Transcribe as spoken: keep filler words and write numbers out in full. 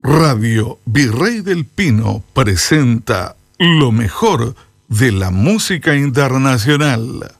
Radio Virrey del Pino presenta lo mejor de la música internacional.